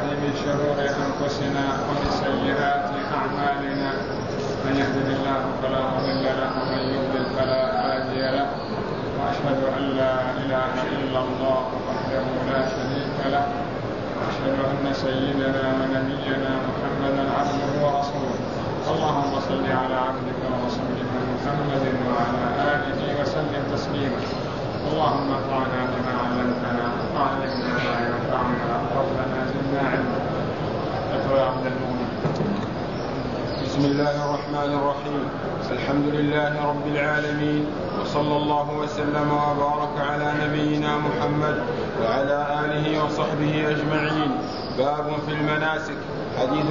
من شرور أنفسنا ومن سيئات أعمالنا من يهده الله فلا مضل له ومن يضلل فلا هادي له وأشهد أن لا إله إلا الله وحده لا شريك له وأشهد أن سيدنا ونبينا محمدا عبده ورسوله اللهم صل على عبدك ورسولك محمد وعلى آله وسلم تسليما اللهم انفعنا بما علمتنا وعلمنا ما ينفعنا ربنا زدنا علما. اقرأ عبد المؤمن. بسم الله الرحمن الرحيم. الحمد لله رب العالمين وصلى الله وسلم وبارك على نبينا محمد وعلى آله وصحبه أجمعين. باب في المناسك. حديث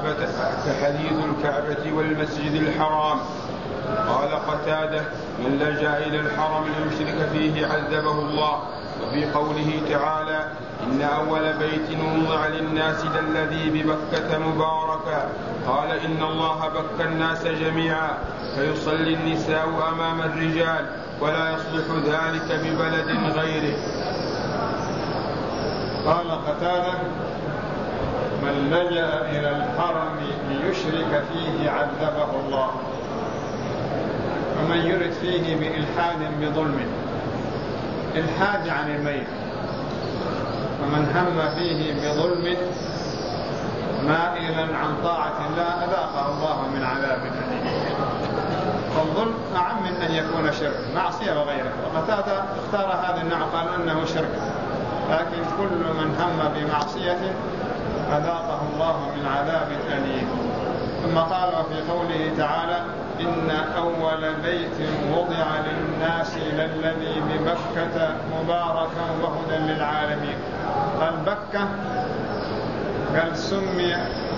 الكعبة والمسجد الحرام. قال قتادة: من لجأ إلى الحرم ليشرك فيه عذبه الله. وفي قوله تعالى: إن أول بيت وضع للناس الذي ببكة مباركا. قال: إن الله بك الناس جميعا فيصلي النساء أمام الرجال ولا يصلح ذلك ببلد غيره. قال قتادة: من لجأ إلى الحرم ليشرك فيه عذبه الله. ومن يرد فيه بإلحاد بظلم، إلحاد عن الميت، ومن هم فيه بظلم مائلا عن طاعة الله أذاقه الله من عذاب أليم. فالظلم أعم من أن يكون شرك، معصية وغيره. وقتادة اختار هذا النوع قال أنه شرك، لكن كل من هم بمعصية أذاقه الله من عذاب أليم. ثم قال وفي قوله تعالى: إن أول بيت وضع للناس للذي ببكة مباركا وهدى للعالمين. قال بكة، قال سمي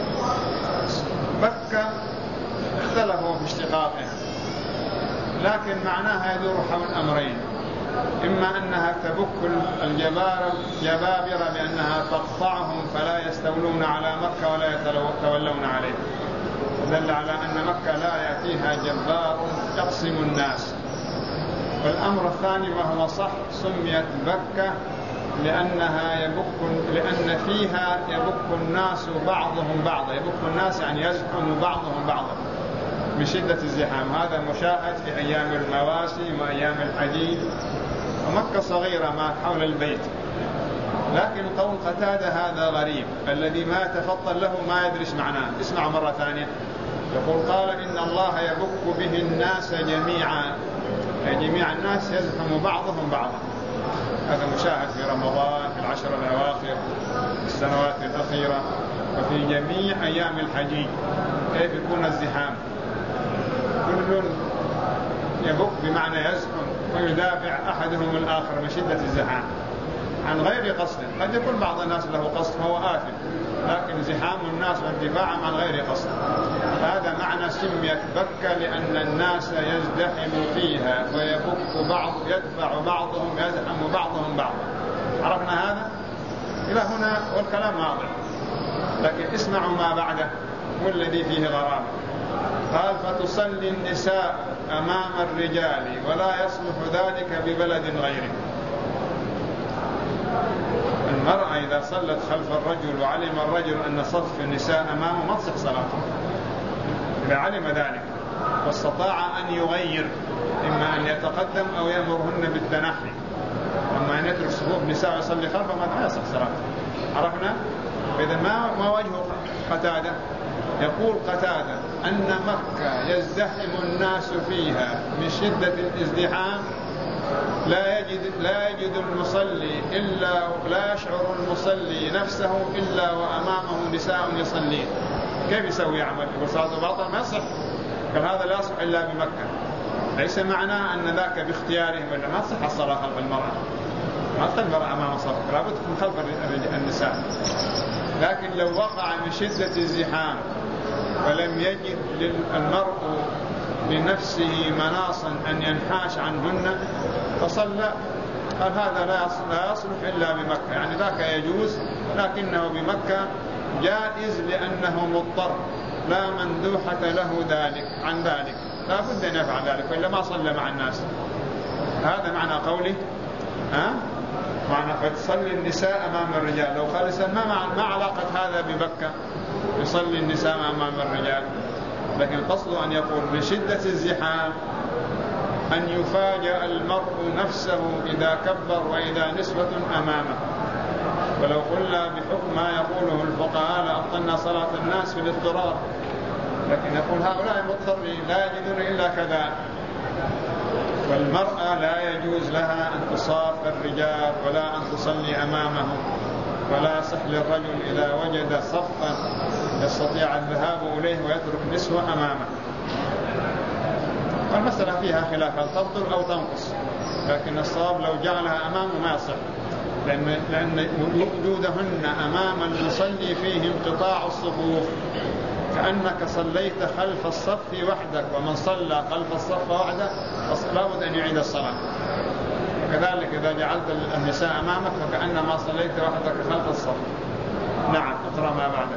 بكة، اختلفوا في اشتقاقها، لكن معناها يدور حول أمرين: إما أنها تبك الجبابرة بأنها تقطعهم فلا يستولون على مكة ولا يتولون عليه، دل على أن مكة لا يأتيها جبار يقسم الناس. والأمر الثاني وهو صح، سميت بكة لأن فيها يبك الناس بعضهم بعضا. يبك الناس يعني يزحم بعضهم بعضا من شدة الزحام. هذا مشاهد في أيام المواسم وأيام الحديد. ومكة صغيرة ما حول البيت، لكن قول قتادة هذا غريب، الذي ما يتفطن له ما يدرس معناه. اسمعوا مرة ثانية. يقول: قال إن الله يبك به الناس جميعا، أي جميع الناس يزحم بعضهم بعضا. هذا مشاهد في رمضان، في العشر الأواخر، في السنوات الأخيرة، وفي جميع أيام الحجيج كيف يكون الزحام. كل يبك بمعنى يزحم ويدافع أحدهم الآخر من شدة الزحام عن غير قصد. قد يكون بعض الناس له قصد فهو آثم، لكن زحام الناس واندفاعهم عن غير قصد. هذا معنى سميت بكة، لأن الناس يزدحم فيها يدفع بعضهم يزحم بعضهم بعضا. عرفنا هذا؟ إلى هنا والكلام واضح، لكن اسمعوا ما بعده والذي فيه غرابة. قال: فتصلي النساء أمام الرجال ولا يصلح ذلك ببلد غيره. المرأة إذا صلت خلف الرجل وعلم الرجل أن صف النساء أمامه ما تصح صلاته، إذا علم ذلك واستطاع أن يغير، إما أن يتقدم أو يأمرهن بالتنحي. أما أن يترك صفوف النساء ويصلي خلفه ما يصح صلاته. عرفنا؟ إذا ما وجه قتادة؟ يقول قتادة أن مكة يزدحم الناس فيها من شدة الازدحام، لا يجد المصلي لا يشعر المصلي نفسه إلا وأمامه نساء يصلين. كيف يسوي؟ يعمل يقول صلاته باطل؟ ما يصح. قال هذا لا يصح إلا بمكة. ليس معناه أن ذاك باختيارهم، ولا ما تصح الصلاة خلف المرأة. ما تصح المرأة أمام صف، لابد من خلف النساء. لكن لو وقع من شدة الزحام ولم يجد المرء لنفسه مناصا أن ينحاش عنهن فصلى، قال هذا لا يصلح إلا بمكة. يعني ذاك يجوز، لكنه بمكة جائز لأنه مضطر، لا مندوحة له عن ذلك، لا بد أن يفعل ذلك وإلا ما صلى مع الناس. هذا معنى قوله معنى فتصلي النساء أمام الرجال. لو قال الإنسان ما علاقة هذا ببكة، يصلي النساء أمام الرجال، لكن قصده أن يقول بشدة الزحام أن يفاجأ المرء نفسه إذا كبر وإذا نسبة أمامه. ولو قلنا بحكم ما يقوله الفقهاء لأبطلنا صلاة الناس في الاضطرار، لكن يقول هؤلاء مضطرين لا يجدون إلا كذا. والمرأة لا يجوز لها أن تصاف الرجال ولا أن تصلي أمامهم، ولا يصح للرجل إذا وجد صفا يستطيع الذهاب إليه ويترك نسوة أمامه. والمسألة فيها خلاف، هل تبطل أو تنقص، لكن الصواب لو جعلها أمامه ما يصح، لأن وجودهن أمام المصلي فيه انقطاع الصفوف، كأنك صليت خلف الصف وحدك، ومن صلى خلف الصف وحده لا بد أن يعيد الصلاة. وكذلك إذا جعلت النساء أمامك فكأنما صليت وحدك خلف الصف. نعم، اقرأ ما بعده.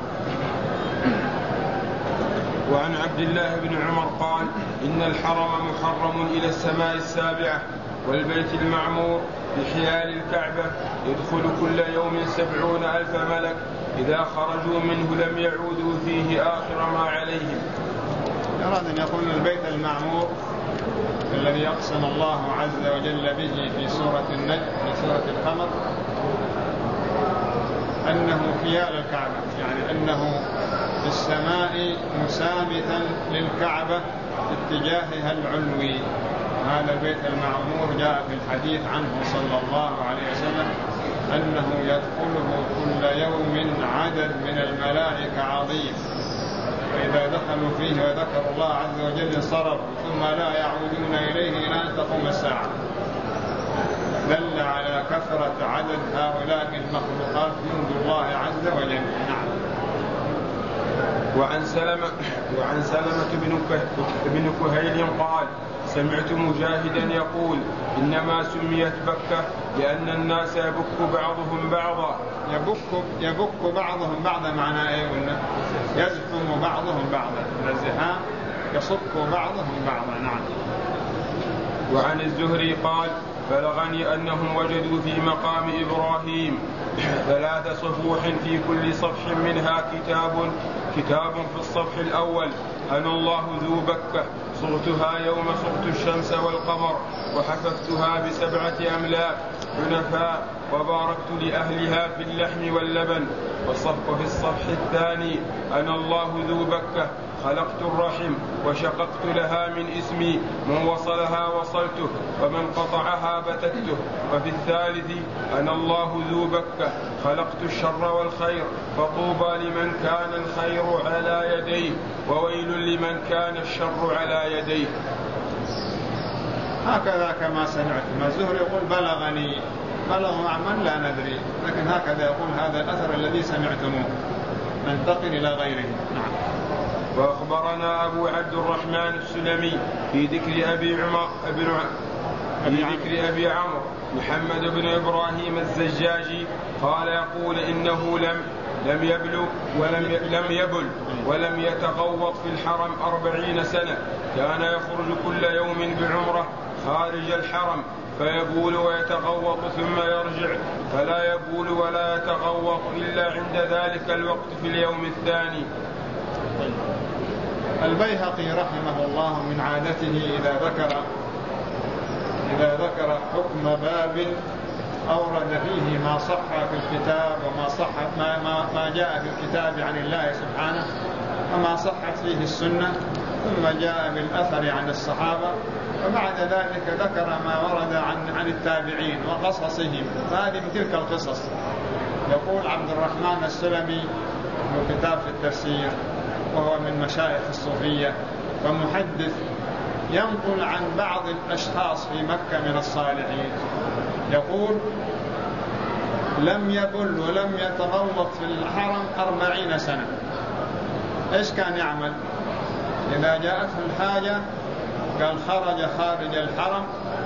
وعن عبد الله بن عمر قال: إن الحرم محرم إلى السماء السابعة، والبيت المعمور بحيال الكعبة يدخل كل يوم 70,000 ملك، إذا خرجوا منه لم يعودوا فيه آخر ما عليهم. أراد أن يقول البيت المعمور الذي أقسم الله عز وجل به في سورة النجم في سورة القمر أنه حيال الكعبة، يعني أنه في السماء مسامتا للكعبة اتجاهها العلوي. هذا البيت المعمور جاء في الحديث عنه صلى الله عليه وسلم أنه يدخله كل يوم عدد من الملائكة عظيم، فإذا دخلوا فيه وذكروا الله عز وجل انصرفوا ثم لا يعودون إليه إلى أن تقوم الساعة. دل على كثرة عدد هؤلاء المخلوقات جند الله عز وجل. نعم. وعن سلمة بن كهيل قال: سمعت مجاهدا يقول: إنما سميت بكة لأن الناس يبك بعضهم بعضا. يبك بعضهم بعضا معناه ايه؟ يزحم بعضهم بعضا، الزحام يصك بعضهم بعضا. نعم. وعن الزهري قال: بلغني أنهم وجدوا في مقام إبراهيم 3 صفوح، في كل صفح منها كتاب في الصفح الأول: أنا الله ذو بكة، صغتها يوم صغت الشمس والقمر، وحففتها ب7 أملاك حنفاء، وباركت لأهلها في اللحم واللبن. وفي الصفح الثاني: أنا الله ذو بكة، خلقت الرحم وشققت لها من اسمي، من وصلها وصلته ومن قطعها بتته. وفي الثالث: أنا الله ذو بكة، خلقت الشر والخير، فطوبى لمن كان الخير على يديه، وويل لمن كان الشر على يديه. هكذا كما سمعت. ما الزهري يقول بلغني، بلغ عن من لا ندري، لكن هكذا يقول هذا الأثر الذي سمعتموه. ننتقل إلى غيره. نعم. وأخبرنا أبو عبد الرحمن السلمي في ذكر أبي عمرو محمد بن إبراهيم الزجاجي قال يقول: إنه لم يبل ولم يتغوط في الحرم 40 سنة، كان يخرج كل يوم بعمرة خارج الحرم، فيبول ويتغوط ثم يرجع، فلا يبول ولا يتغوط إلا عند ذلك الوقت في اليوم الثاني. البيهقي رحمه الله من عادته إذا ذكر حكم باب أورد فيه ما صح في الكتاب ما جاء في الكتاب عن الله سبحانه وما صحت فيه السنة، ثم جاء بالأثر عن الصحابة، وبعد ذلك ذكر ما ورد عن التابعين وقصصهم. فهذه من تلك القصص. يقول عبد الرحمن السلمي له كتاب في التفسير، وهو من مشايخ الصوفية ومحدث، ينقل عن بعض الأشخاص في مكة من الصالحين، يقول: لم يبل ولم يتغوط في الحرم 40 سنة. إيش كان يعمل؟ إذا جاءته الحاجة قال خارج الحرم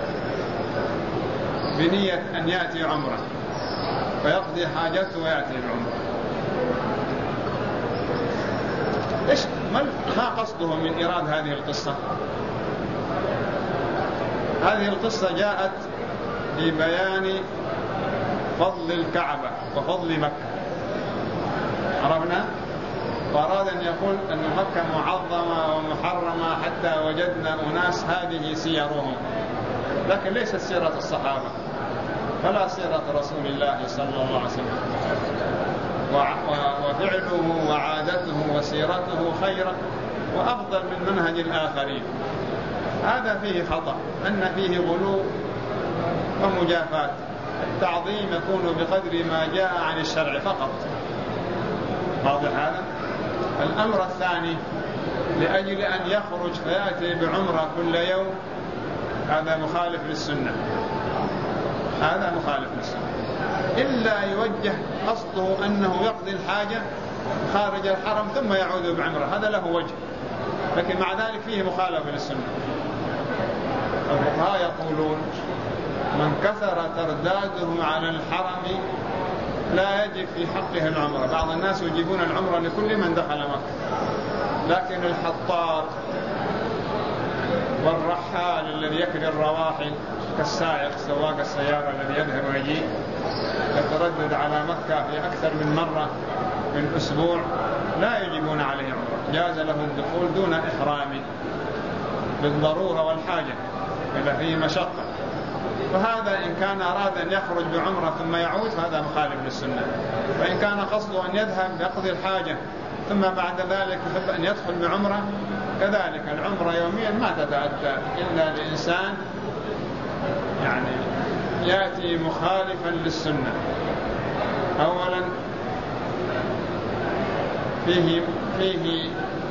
بنية أن يأتي عمره، فيقضي حاجته ويأتي العمره. إيش ما قصده من إيراد هذه القصة؟ هذه القصة جاءت في بيان فضل الكعبة وفضل مكة. عرفنا؟ وأراد أن يقول أن مكة معظمة ومحرمة حتى وجدنا أناس هذه سيرهم، لكن ليست سيرة الصحابة ولا سيرة رسول الله صلى الله عليه وسلم. وفعله وعادته وسيرته خيرا وأفضل من منهج الآخرين. هذا فيه خطأ، أن فيه غلو ومجافات. التعظيم يكون بقدر ما جاء عن الشرع فقط. واضح هذا؟ الأمر الثاني، لأجل أن يخرج فيأتي بعمرة كل يوم، هذا مخالف للسنة. هذا مخالف للسنة، إلا يوجه قصده أنه يقضي الحاجة خارج الحرم ثم يعود بعمرة، هذا له وجه، لكن مع ذلك فيه مخالفة للسنة. الفقهاء يقولون من كثر ترداده على الحرم لا يجب في حقه العمرة. بعض الناس يجيبون العمرة لكل من دخل مكة، لكن الحطار والرحال الذي يكري الرواحل كالسائق سواق السيارة الذي يذهب ويجي يتردد على مكة في أكثر من مرة من أسبوع لا يجبون عليه عمرة، جاز له الدخول دون إحرام بالضرورة والحاجة إذا فيه مشقة. فهذا إن كان أراد أن يخرج بعمرة ثم يعود فهذا مخالف للسنة. وإن كان قصده أن يذهب يقضي الحاجة ثم بعد ذلك يحب أن يدخل بعمرة كذلك، العمرة يوميا ما تتأتى إلا لإنسان يعني يأتي مخالفا للسنة. أولا فيه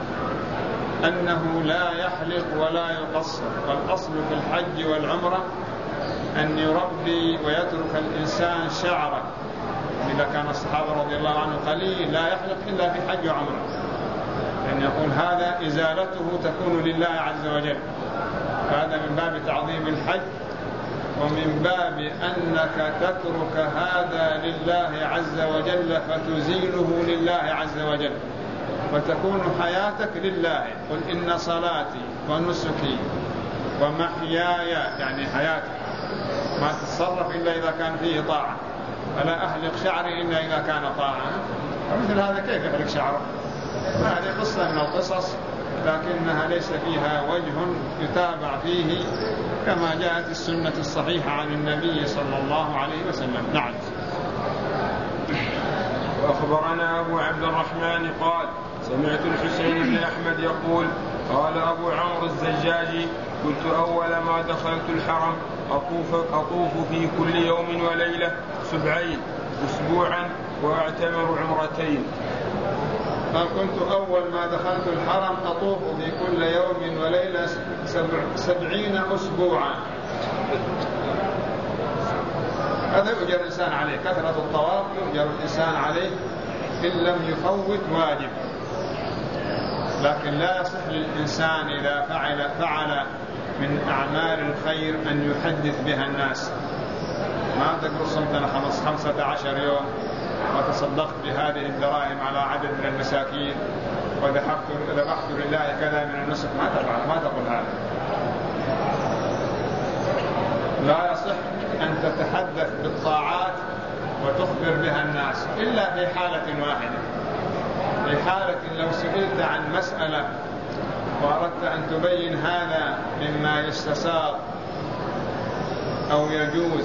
أنه لا يحلق ولا يقصر، والأصل في الحج والعمرة أن يربي ويترك الإنسان شعره. إذا كان الصحابة رضي الله عنه قليل لا يحلق إلا في حج وعمرة، لأن يقول هذا إزالته تكون لله عز وجل. هذا من باب تعظيم الحج، ومن باب أنك تترك هذا لله عز وجل فتزيله لله عز وجل، وتكون حياتك لله. قل إن صلاتي ونسكي ومحياي، يعني حياتك ما تتصرف إلا إذا كان فيه طاعة، فلا أحلق شعري إلا إذا كان طاعة. ومثل هذا كيف يحلق شعره؟ هذه قصة من القصص، لكنها ليس فيها وجه يتابع فيه كما جاءت السنة الصحيحة عن النبي صلى الله عليه وسلم. نعم. وأخبرنا أبو عبد الرحمن قال سمعت الحسين بن أحمد يقول قال أبو عمرو الزجاجي كنت أول ما دخلت الحرم أطوف في كل يوم وليلة أسبوعا وأعتمر عمرتين. قال كنت أول ما دخلت الحرم أطوف في كل يوم وليلة 70 أسبوعا. هذا يؤجر الإنسان عليه، كثرة الطواف يؤجر الإنسان عليه إن لم يفوت واجب. لكن لا يصح للإنسان إذا فعل من أعمال الخير أن يحدث بها الناس. ما تقول صمت أنا 15 يوم وتصدقت بهذه الدراهم على عدد من المساكين وذبحت لله كذا من النسك، ما تقول هذا. لا يصح أن تتحدث بالطاعات وتخبر بها الناس إلا في حالة واحدة، في حالة لو سئلت عن مسألة وأردت أن تبين هذا مما يستساغ أو يجوز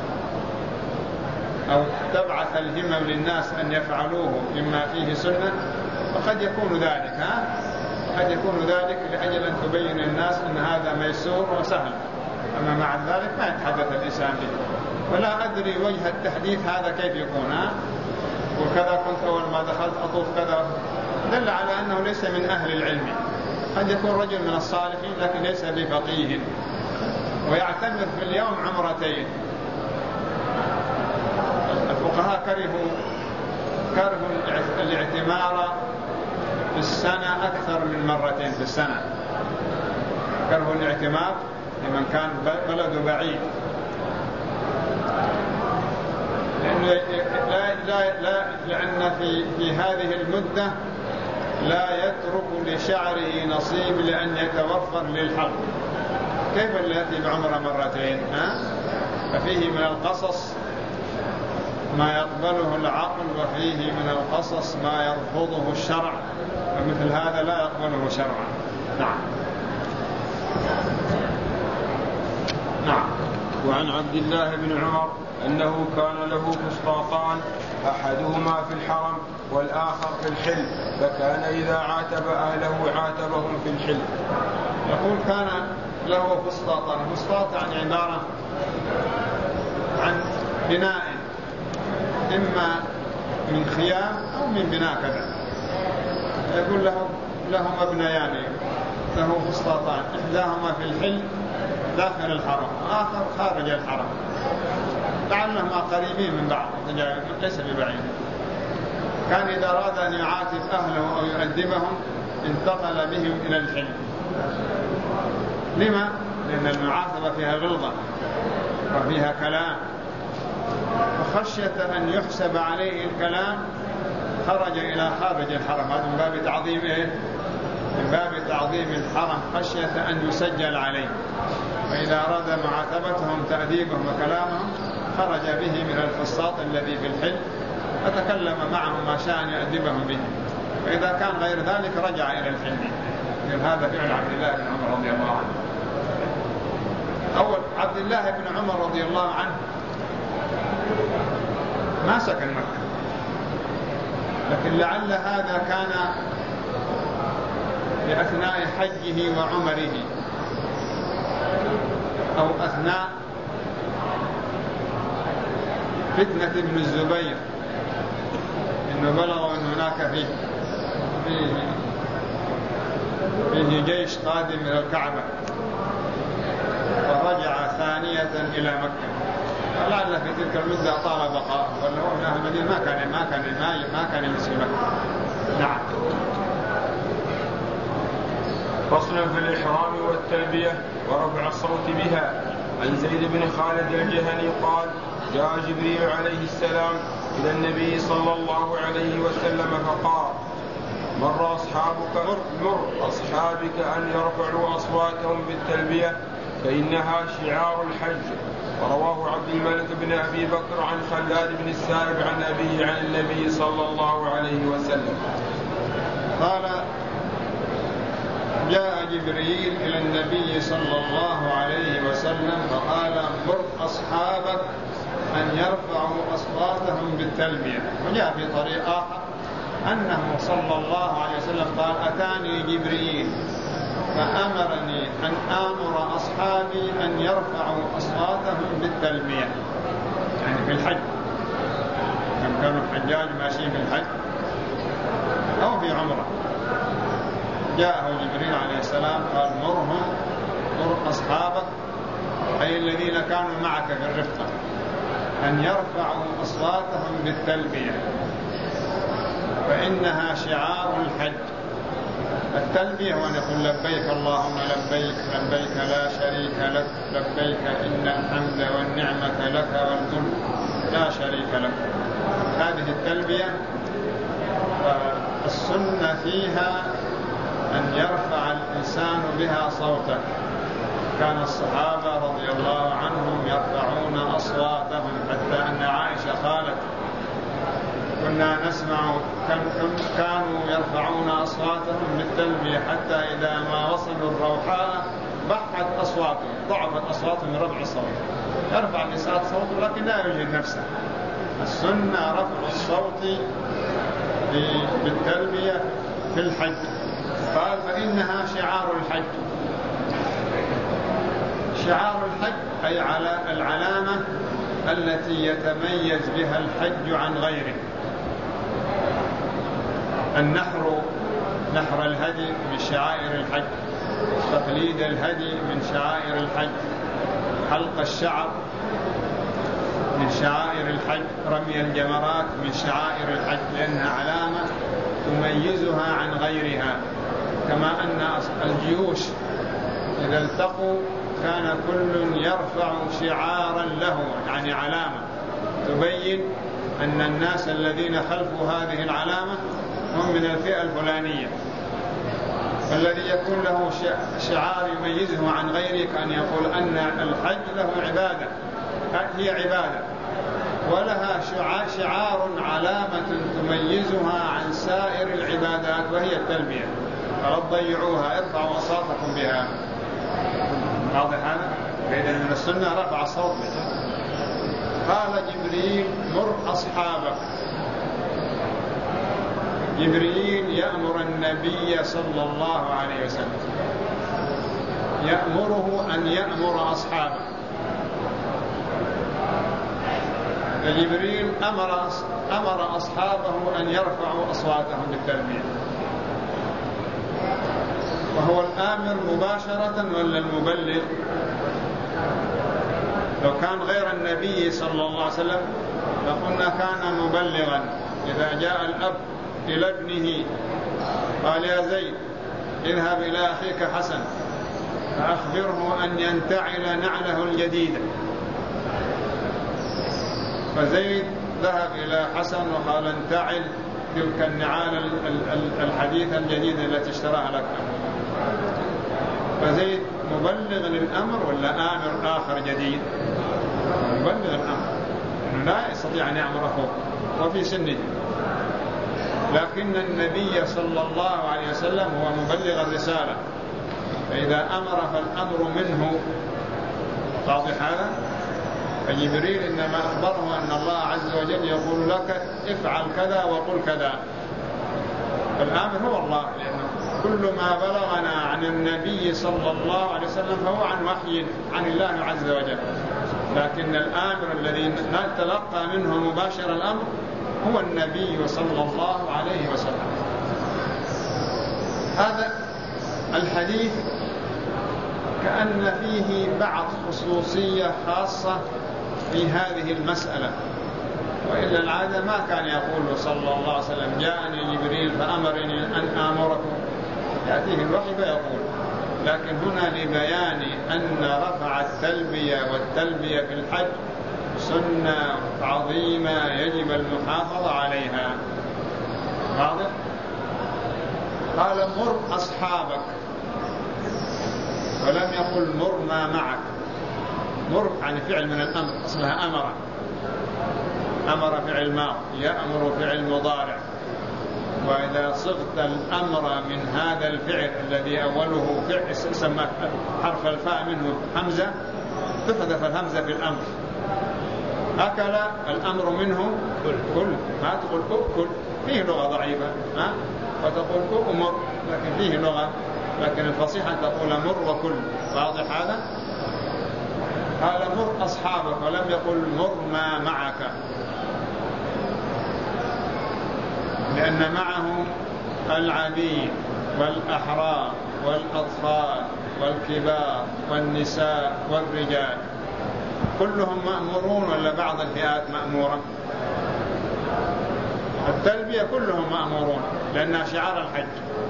أو تبعث الهمم للناس أن يفعلوه مما فيه سنة، فقد يكون ذلك قد يكون ذلك لأجل أن تبين الناس أن هذا ميسور وسهل. أما مع ذلك ما يتحدث الإنسان به. ولا أدري وجه التحديث هذا كيف يكون، وكذا كنت أول ما دخلت أطوف كذا، دل على أنه ليس من أهل العلم. قد يكون رجل من الصالحين لكن ليس بفقيه، ويعتمر في اليوم عمرتين. الفقهاء كرهوا الاعتمار في السنة أكثر من مرتين في السنة. كرهوا الاعتمار لمن كان بلده بعيد، لأن في هذه المدة لا يترك لشعره نصيب لأن يتوفر للحق. كيف التي بعمره مرتين؟ ففيه من القصص ما يقبله العقل، وفيه من القصص ما يرفضه الشرع، ومثل هذا لا يقبله شرعا. نعم. نعم. وعن عبد الله بن عمر أنه كان له فسطاطان، أحدهما في الحرم والآخر في الحل، فكان إذا عاتب أهله عاتبهم في الحل. يقول كان له فسطاطان. فسطاط يعني عبارة عن بناء، إما من خيام أو من بناء كذا. يقول لهما ابنيان، له فسطاطان، إحداهما في الحل داخل الحرم، آخر خارج الحرم، لعلهما قريبين من بعض ليس ببعيد. كان إذا أراد أن يعاتب أهله أو يؤدبهم انتقل بهم إلى الحل. لما؟ لأن المعاتبة فيها غلظة وفيها كلام، وخشية أن يحسب عليه الكلام خرج إلى خارج الحرم. هذا من باب تعظيم من باب تعظيم الحرم، خشية أن يسجل عليه. فإذا أراد معاتبتهم تأديبهم وكلامهم خرج به من الفسطاط الذي في الحل، فتكلم معهم ما شاء أن يأدبهم به. فإذا كان غير ذلك رجع إلى الحل. هذا فعل عبد الله بن عمر رضي الله عنه. أول عبد الله بن عمر رضي الله عنه ما سكن مكة، لكن لعل هذا كان بأثناء حجه وعمره، أو أثناء فتنة ابن الزبير، إنه بلغ أن هناك فيه جيش قادم إلى الكعبة، فرجع ثانية إلى مكة. لعل في تلك المدة طال بقاء، ولا هو من أهل المدينة ما كان يمسك مكة. نعم. فصل في الإحرام والتلبية ورفع الصوت بها. عن زيد بن خالد الجهني قال: جاء جبريل عليه السلام إلى النبي صلى الله عليه وسلم فقال: مر أصحابك أن يرفعوا أصواتهم بالتلبية فإنها شعار الحج. ورواه عبد الملك بن أبي بكر عن خلاد بن السائب عن أبيه عن النبي صلى الله عليه وسلم قال: جاء جبريل إلى النبي صلى الله عليه وسلم فقال: مر أصحابك أن يرفعوا أصواتهم بالتلبية. وجاء في طريق آخر أنه صلى الله عليه وسلم قال: أتاني جبريل فأمرني أن آمر أصحابي أن يرفعوا أصواتهم بالتلبية، يعني في الحج. كانوا الحجاج ماشيين في الحج أو في عمره، جاءه جبريل عليه السلام قال: مر أصحابك، أي الذين كانوا معك في الرفقة، أن يرفعوا أصواتهم بالتلبية فإنها شعار الحج. التلبية هو أن يقول: لبيك اللهم لبيك، لبيك لا شريك لك، لبيك إن الحمد والنعمة لك والملك لا شريك لك. هذه التلبية السنة فيها أن يرفع الإنسان بها صوته. كان الصحابة رضي الله عنهم يرفعون أصواتهم، حتى أن عائشة قالت: كنا نسمع كانوا يرفعون أصواتهم بالتلبية حتى إذا ما وصلوا الروحاء بحت أصواتهم، ضعفت أصواتهم من رفع الصوت. يرفع الإنسان صوته لكن لا يجهد نفسه. السنة رفع الصوت بالتلبية في الحج. قال: فإنها شعار الحج. شعار الحج أي على العلامة التي يتميز بها الحج عن غيره. النحر، نحر الهدي من شعائر الحج، تقليد الهدي من شعائر الحج، حلق الشعر من شعائر الحج، رمي الجمرات من شعائر الحج، لأنها علامة تميزها عن غيرها. كما أن الجيوش إذا التقوا كان كل يرفع شعارا له، يعني علامة تبين أن الناس الذين خلفوا هذه العلامة هم من الفئة الفلانية. فالذي يكون له شعار يميزه عن غيره كأن يقول أن الحج له عبادة، هي عبادة، ولها شعار علامة تميزها عن سائر العبادات وهي التلبية، فلا تضيعوها، ارفعوا أصواتكم بها. واضح هذا؟ فإذا من السنة رفع الصوت بها. قال جبريل مر أصحابك. جبريل يأمر النبي صلى الله عليه وسلم، يأمره أن يأمر أصحابه. فجبريل أمر أصحابه أن يرفعوا أصواتهم بالتلبية. وهو الآمر مباشرة ولا المبلغ؟ لو كان غير النبي صلى الله عليه وسلم لقلنا كان مبلغا. إذا جاء الأب إلى ابنه قال يا زيد اذهب إلى أخيك حسن فأخبره أن ينتعل نعله الجديدة، فزيد ذهب إلى حسن وقال انتعل تلك النعال الحديثة الجديدة التي اشتراها لك. فزيد مبلغ للأمر ولا آمر آخر جديد؟ مبلغ الأمر، إنه لا يستطيع أن يأمر أخوه وفي سنه، لكن النبي صلى الله عليه وسلم هو مبلغ الرسالة، فإذا أمر فالأمر منه. واضح هذا؟ فجبريل إنما أخبره أن الله عز وجل يقول لك افعل كذا وقل كذا، فالآمر هو الله، لأنه كل ما بلغنا عن النبي صلى الله عليه وسلم فهو عن وحي عن الله عز وجل، لكن الآمر الذي نتلقى منه مباشر الأمر هو النبي صلى الله عليه وسلم. هذا الحديث كأن فيه بعض خصوصية خاصة في هذه المسألة، وإلا العادة ما كان يقول صلى الله عليه وسلم جاءني جبريل فأمرني أن آمركم، يأتيه الوحي فيقول. لكن هنا لبيان أن رفع التلبية والتلبية في الحج سنة عظيمة يجب المحافظة عليها. واضح؟ قال مر أصحابك، ولم يقل مر ما معك. مر عن فعل من الأمر، أصلها أمر فعل ماضي، يأمر فعل مضارع. وإذا صغت الأمر من هذا الفعل الذي أوله فعل سمى حرف الفاء منه همزة، تحذف الهمزة في الأمر. أكل الأمر منه كل، ما تقول أكل، فيه لغة ضعيفة، وتقول أمر لكن فيه لغة، لكن الفصيحة تقول مر وكل. واضح هذا؟ قال مر أصحابك ولم يقل مر ما معك، لأن معه العبيد والأحرار والأطفال والكبار والنساء والرجال، كلهم مأمورون ولا بعض الفئات مأمورة؟ التلبية كلهم مأمورون لأنها شعار الحج.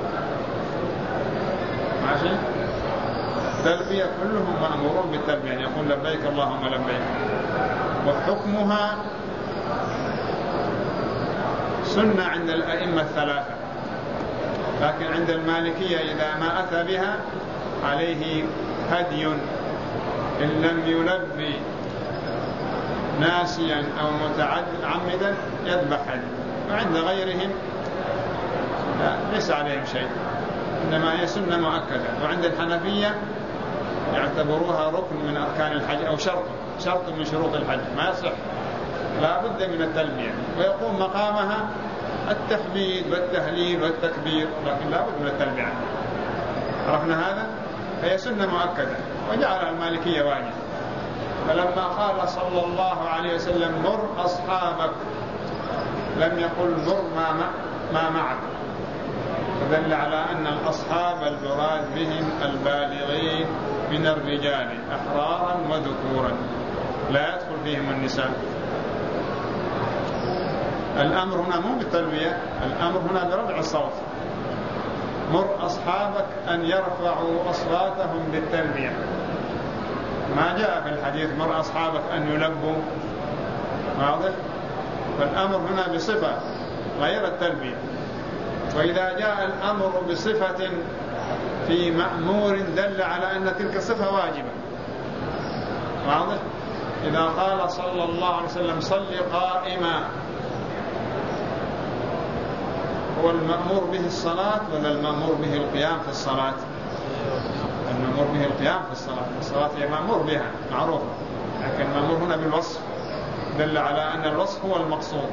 ماشي؟ التلبية كلهم مأمورون بالتلبية، يقول لبيك اللهم لبيك. وحكمها سنة عند الأئمة الثلاثة، لكن عند المالكية إذا ما أتى بها عليه هدي إن لم يلبي ناسيا أو متعمدا يذبح هدي، وعند غيرهم ليس عليهم شيء، إنما هي سنة مؤكدة. وعند الحنفية يعتبروها ركن من أركان الحج أو شرط من شروط الحج، ما يصح، لا بد من التلبية، ويقوم مقامها التحميد والتهليل والتكبير، لكن لا بد من التلبية. عرفنا هذا؟ فهي سنة مؤكدة وجعلها المالكية واجب. فلما قال صلى الله عليه وسلم مر أصحابك لم يقل مر ما معك، فدل على أن الأصحاب المراد بهم البالغين من الرجال أحرارا وذكورا، لا يدخل فيهم النساء. الأمر هنا مو بالتلبية، الأمر هنا برفع الصوت. مر أصحابك أن يرفعوا أصواتهم بالتلبية، ما جاء في الحديث مر أصحابك أن يلبوا. واضح؟ فالأمر هنا بصفة غير التلبية. وإذا جاء الأمر بصفة في مأمور دل على أن تلك الصفة واجبة. واضح؟ إذا قال صلى الله عليه وسلم صل قائما، هو المأمور به الصلاة ولا المأمور به القيام في الصلاة؟ المأمور به القيام في الصلاة. الصلاة هي مأمور بها معروفة، لكن المأمور هنا بالوصف دل على أن الوصف هو المقصود.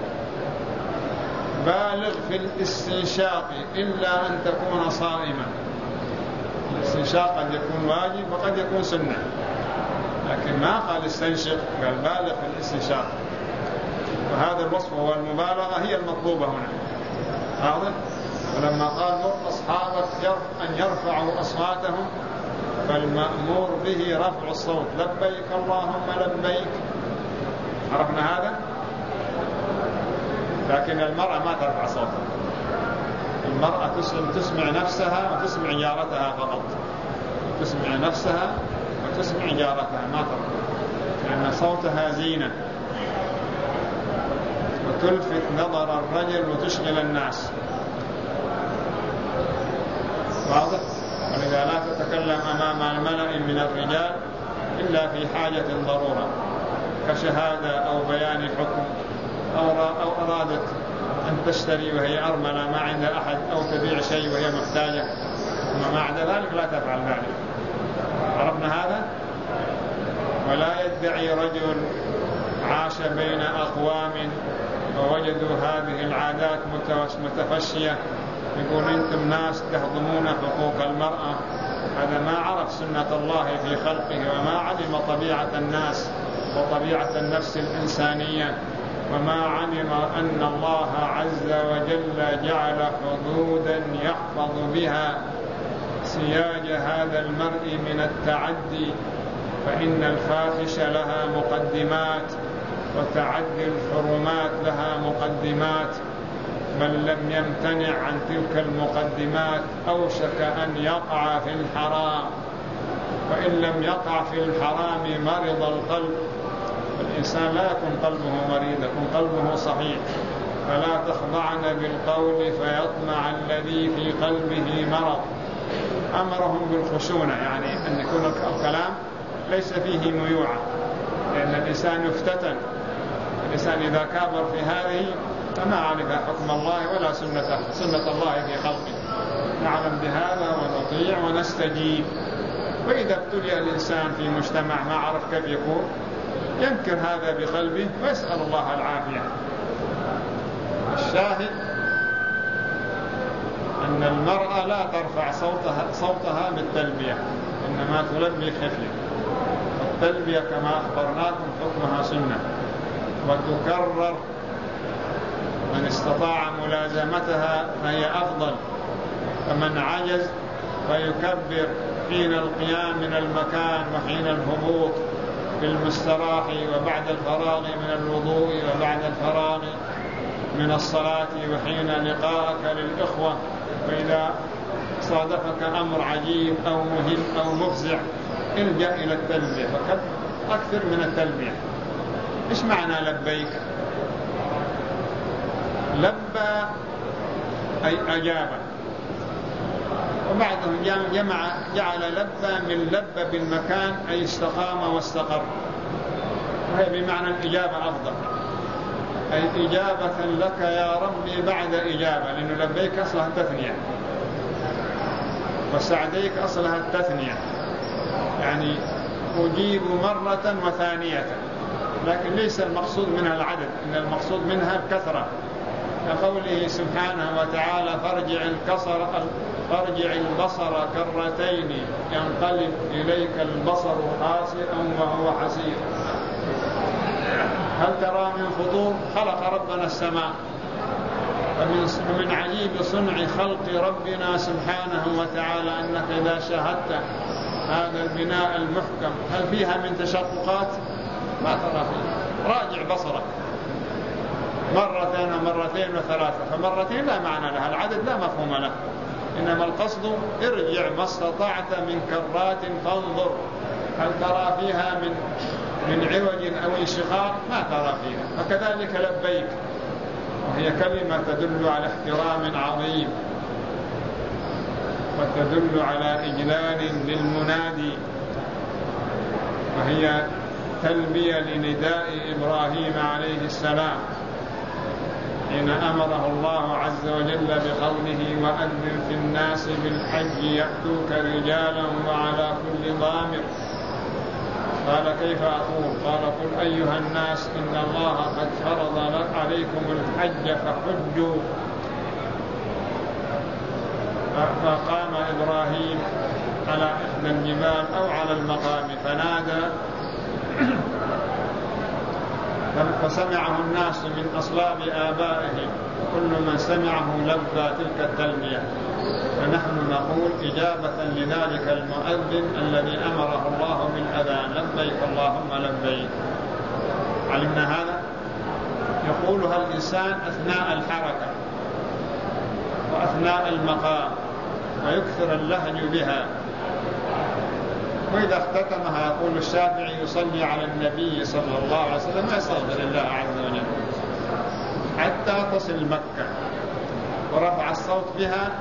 بالغ في الاستنشاق إلا أن تكون صائما. الاستنشاق قد يكون واجب وقد يكون سنة، لكن ما قال استنشق، قال بالغ في الاستنشاق، وهذا الوصف هو المبالغة هي المطلوبة هنا. واضح؟ ولما قال مر أصحابك أن يرفعوا أصواتهم، فالمأمور به رفع الصوت، لبيك اللهم لبيك. عرفنا هذا؟ لكن المرأة ما ترفع صوتها، المرأة تسمع نفسها وتسمع جارتها فقط، تسمع نفسها وتسمع جارتها، ما ترفع، لأن صوتها زينة وتلفت نظر الرجل وتشغل الناس. واضح؟ ولذا لا تتكلم أمام الملأ من الرجال إلا في حاجة ضرورة، كشهادة أو بيان حكم، أو أرادت أن تشتري وهي أرملة ما عندها أحد، أو تبيع شيء وهي محتاجة، وما عدا ذلك لا تفعل ذلك. عرفنا هذا؟ ولا يدعي رجل عاش بين أقوام ووجدوا هذه العادات متفشية يقول أنتم ناس تهضمون حقوق المرأة، هذا ما عرف سنة الله في خلقه، وما علم طبيعة الناس وطبيعة النفس الإنسانية، وما علم أن الله عز وجل جعل حدودا يحفظ بها سياج هذا المرء من التعدي، فإن الفاحش لها مقدمات وتعدي الحرمات لها مقدمات. من لم يمتنع عن تلك المقدمات أوشك أن يقع في الحرام، وإن لم يقع في الحرام مرض القلب. الإنسان لا يكون قلبه مريض، يكون قلبه صحيح. فلا تخضعن بالقول فيطمع الذي في قلبه مرض. أمرهم بالخشونة، يعني أن يكون الكلام ليس فيه ميوعة، لأن الإنسان يفتتن. الإنسان إذا كابر في هذه فما عرف حكم الله ولا سنة الله في خلقه. نعلم بهذا ونطيع ونستجيب. وإذا ابتلي الإنسان في مجتمع ما عرف كيف يكون، ينكر هذا بقلبه ويسأل الله العافية. الشاهد أن المرأة لا ترفع صوتها بالتلبية، إنما تلبي خفية. التلبية كما أخبرناكم حكمها سنة، وتكرر. من استطاع ملازمتها فهي أفضل، فمن عجز فيكبر حين القيام من المكان وحين الهبوط في المستراح، وبعد الفراغ من الوضوء، وبعد الفراغ من الصلاة، وحين لقائك للإخوة. وإذا صادفك أمر عجيب أو مهم أو مفزع الجأ إلى التلبية، أكثر من التلبية. إيش معنى لبيك؟ لبى أي أجاب، وبعضهم جعل لبى من لبى بالمكان أي استقام واستقر، وهي بمعنى الإجابة أفضل، أي إجابة لك يا ربي بعد إجابة، لأنه لبيك أصلها التثنية، وسعديك أصلها التثنية، يعني أجيب مرة وثانية، لكن ليس المقصود منها العدد، إن المقصود منها الكثرة، كقوله سبحانه وتعالى فارجع البصر كرتين ينقلب إليك البصر خاسئا وهو حسير. هل ترى من فطور؟ خلق ربنا السماء. ومن عجيب صنع خلق ربنا سبحانه وتعالى أنك إذا شاهدت هذا البناء المحكم هل فيها من تشققات؟ ما ترى فيه. راجع بصرك مرتين ومرتين وثلاثة، فمرتين لا معنى لها، العدد لا مفهوم له، إنما القصد ارجع ما استطعت من كرات فانظر هل ترى فيها من عوج أو انشقاق؟ ما ترى فيها. فكذلك لبيك، وهي كلمة تدل على احترام عظيم، وتدل على إجلال للمنادي، وهي التلبية لنداء إبراهيم عليه السلام حين أمره الله عز وجل بقوله وأذن في الناس بالحج يأتوك رجالا وعلى كل ضامر. قال كيف أقول؟ قال قل أيها الناس إن الله قد فرض عليكم الحج فحجوا. فقام إبراهيم على إحدى الجبال أو على المقام فنادى فسمعه الناس من أصلاب آبائهم كل من سمعه لبى تلك التلبية. فنحن نقول إجابة لذلك المؤذن الذي أمره الله بالأذان لبيك اللهم لبيك. علمنا هذا؟ يقولها الإنسان أثناء الحركة وأثناء المقام ويكثر اللهج بها. وإذا اختتمها يقول الشافعي يصلي على النبي صلى الله عليه وسلم ويستغفر الله عز وجل حتى تصل مكة ورفع الصوت بها.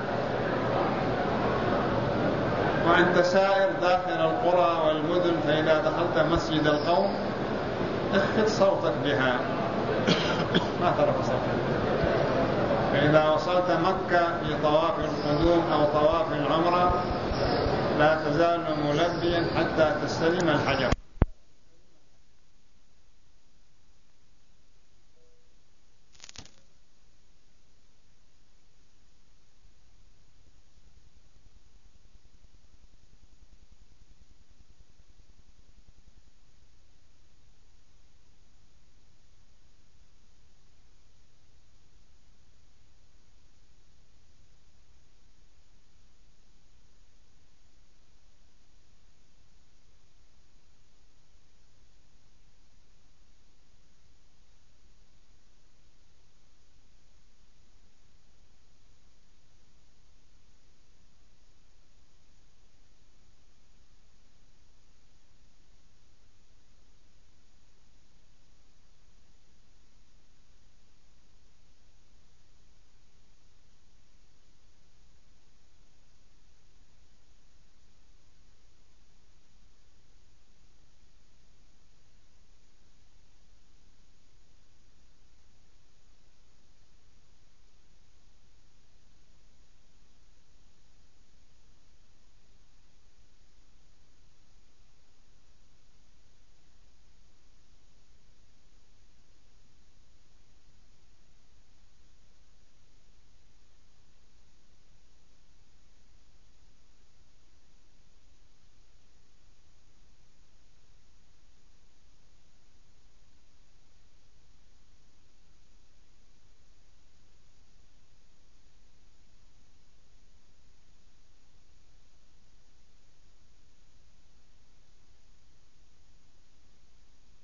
وأنت سائر داخل القرى والمدن فإذا دخلت مسجد القوم اخفض صوتك بها ما ترفع صوتك. فإذا وصلت مكة في طواف القدوم أو طواف العمرة لا تزال ملبيا حتى تستلم الحجر.